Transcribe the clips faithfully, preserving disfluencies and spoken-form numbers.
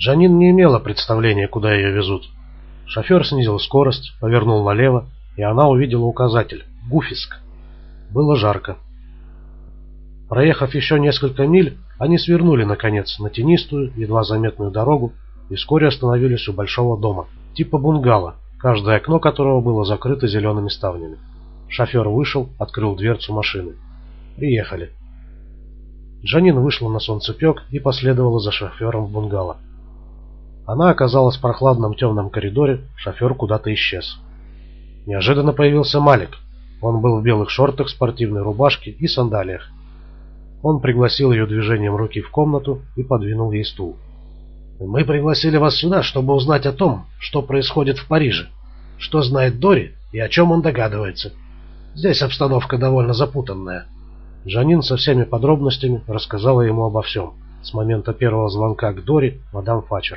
Джанин не имела представления, куда ее везут. Шофер снизил скорость, повернул налево, и она увидела указатель «Гуфиск». Было жарко. Проехав еще несколько миль, они свернули, наконец, на тенистую, едва заметную дорогу и вскоре остановились у большого дома, типа бунгало, каждое окно которого было закрыто зелеными ставнями. Шофер вышел, открыл дверцу машины. «Приехали». Джанин вышла на солнцепек и последовала за шофером в бунгало. Она оказалась в прохладном темном коридоре, шофер куда-то исчез. Неожиданно появился Малик. Он был в белых шортах, спортивной рубашке и сандалиях. Он пригласил ее движением руки в комнату и подвинул ей стул. «Мы пригласили вас сюда, чтобы узнать о том, что происходит в Париже, что знает Дори и о чем он догадывается. Здесь обстановка довольно запутанная». Джанин со всеми подробностями рассказала ему обо всем, с момента первого звонка к Дори, мадам Фачер.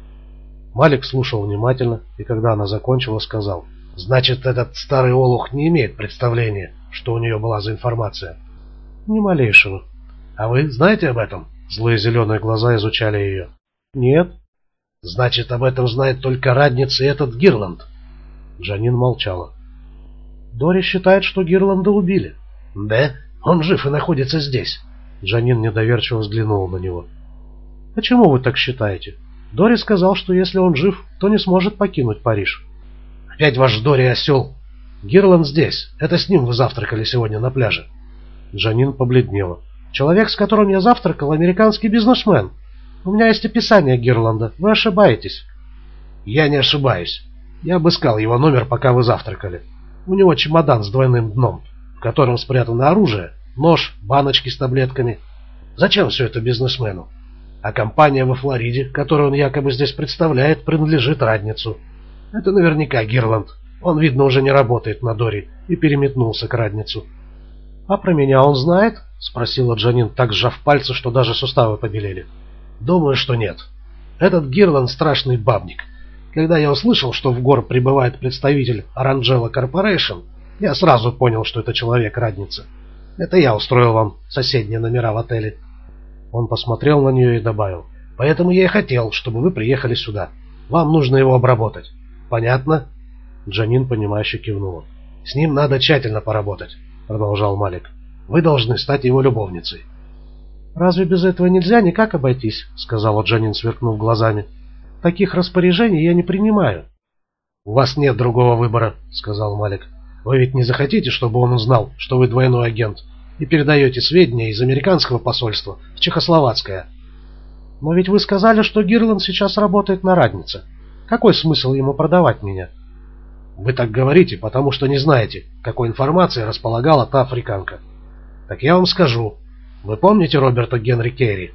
Малик слушал внимательно, и когда она закончила, сказал: «Значит, этот старый олух не имеет представления, что у нее была за информация?» «Ни малейшего». «А вы знаете об этом?» Злые зеленые глаза изучали ее. «Нет». «Значит, об этом знает только Радница и этот Гирланд?» Джанин молчала. «Дори считает, что Гирланда убили». «Да? Он жив и находится здесь». Джанин недоверчиво взглянула на него. «Почему вы так считаете? Дори сказал, что если он жив, то не сможет покинуть Париж». «Опять ваш Дори осел. Гирланд здесь. Это с ним вы завтракали сегодня на пляже». Джанин побледнела. «Человек, с которым я завтракал, американский бизнесмен. У меня есть описание Гирланда. Вы ошибаетесь». «Я не ошибаюсь. Я обыскал его номер, пока вы завтракали. У него чемодан с двойным дном, в котором спрятано оружие, нож, баночки с таблетками. Зачем все это бизнесмену? А компания во Флориде, которую он якобы здесь представляет, принадлежит Радницу. Это наверняка Гирланд. Он, видно, уже не работает на Дори и переметнулся к Радницу». «А про меня он знает?» — спросила Джанин, так сжав пальцы, что даже суставы побелели. «Думаю, что нет. Этот Гирланд страшный бабник. Когда я услышал, что в город прибывает представитель Оранжела Корпорейшн, я сразу понял, что это человек Радницы. Это я устроил вам соседние номера в отеле». Он посмотрел на нее и добавил: «Поэтому я и хотел, чтобы вы приехали сюда. Вам нужно его обработать. Понятно?» Джанин, понимающе кивнула. «С ним надо тщательно поработать», — продолжал Малик. «Вы должны стать его любовницей». «Разве без этого нельзя никак обойтись?» — сказала Джанин, сверкнув глазами. «Таких распоряжений я не принимаю». «У вас нет другого выбора», — сказал Малик. «Вы ведь не захотите, чтобы он узнал, что вы двойной агент, и передаете сведения из американского посольства в Чехословацкое?» «Но ведь вы сказали, что Гирланд сейчас работает на Раднице. Какой смысл ему продавать меня?» «Вы так говорите, потому что не знаете, какой информацией располагала та африканка. Так я вам скажу. Вы помните Роберта Генри Керри?»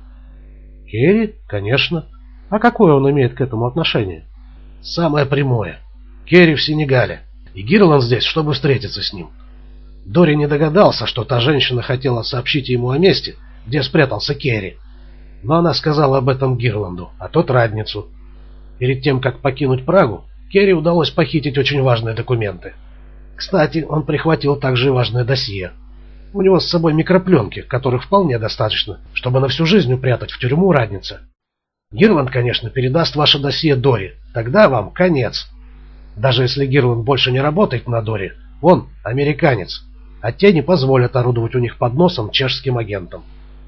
«Керри? Конечно. А какое он имеет к этому отношение?» «Самое прямое. Керри в Сенегале, и Гирланд здесь, чтобы встретиться с ним. Дори не догадался, что та женщина хотела сообщить ему о месте, где спрятался Керри. Но она сказала об этом Гирланду, а тот Радницу. Перед тем, как покинуть Прагу, Керри удалось похитить очень важные документы. Кстати, он прихватил также и важное досье. У него с собой микропленки, которых вполне достаточно, чтобы на всю жизнь упрятать в тюрьму Радница. Гирланд, конечно, передаст ваше досье Дори. Тогда вам конец. Даже если Гирланд больше не работает на Дори, он американец, а те не позволят орудовать у них под носом чешским агентам».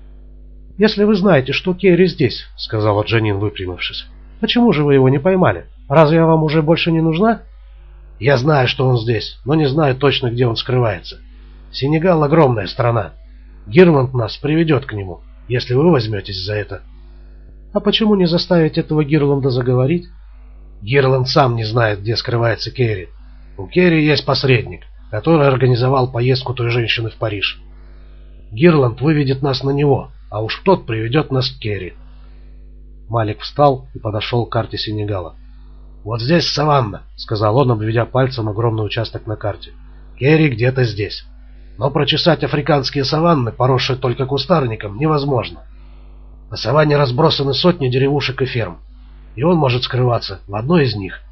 «Если вы знаете, что Керри здесь, — сказала Джанин, выпрямившись, — почему же вы его не поймали? Разве я вам уже больше не нужна?» «Я знаю, что он здесь, но не знаю точно, где он скрывается. Сенегал — огромная страна. Гирланд нас приведет к нему, если вы возьметесь за это». «А почему не заставить этого Гирланда заговорить?» «Гирланд сам не знает, где скрывается Керри. У Керри есть посредник, который организовал поездку той женщины в Париж. Гирланд выведет нас на него, а уж тот приведет нас к Керри». Малик встал и подошел к карте Сенегала. «Вот здесь саванна», — сказал он, обведя пальцем огромный участок на карте. «Керри где-то здесь. Но прочесать африканские саванны, поросшие только кустарником, невозможно. На саванне разбросаны сотни деревушек и ферм, и он может скрываться в одной из них.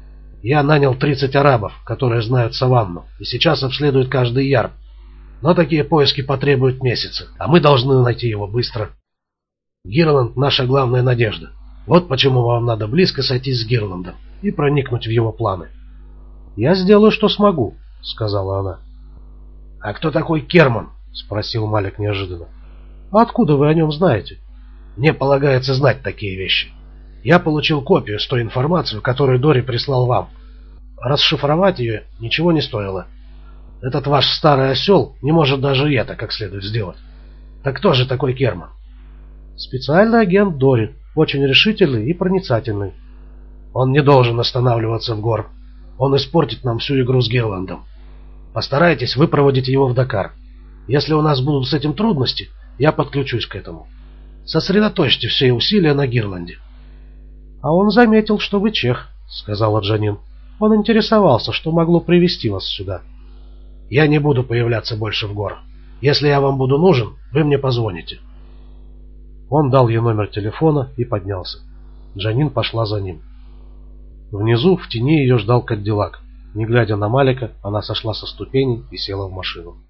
Я нанял тридцать арабов, которые знают саванну, и сейчас обследуют каждый ярд. Но такие поиски потребуют месяца, а мы должны найти его быстро. Гирланд — наша главная надежда. Вот почему вам надо близко сойтись с Гирландом и проникнуть в его планы. «Я сделаю, что смогу», — сказала она. «А кто такой Керман?» — спросил Малик неожиданно. «А откуда вы о нем знаете?» «Мне полагается знать такие вещи. Я получил копию с той информацией, которую Дори прислал вам. Расшифровать ее ничего не стоило. Этот ваш старый осел не может даже это как следует сделать. Так кто же такой Керман?» «Специальный агент Дори, очень решительный и проницательный». «Он не должен останавливаться в гор. Он испортит нам всю игру с Гирландом. Постарайтесь выпроводить его в Дакар. Если у нас будут с этим трудности, я подключусь к этому. Сосредоточьте все усилия на Гирланде». «А он заметил, что вы чех», — сказала Джанин. «Он интересовался, что могло привести вас сюда». «Я не буду появляться больше в гор. Если я вам буду нужен, вы мне позвоните». Он дал ей номер телефона и поднялся. Джанин пошла за ним. Внизу, в тени, ее ждал Кадиллак. Не глядя на Малика, она сошла со ступеней и села в машину.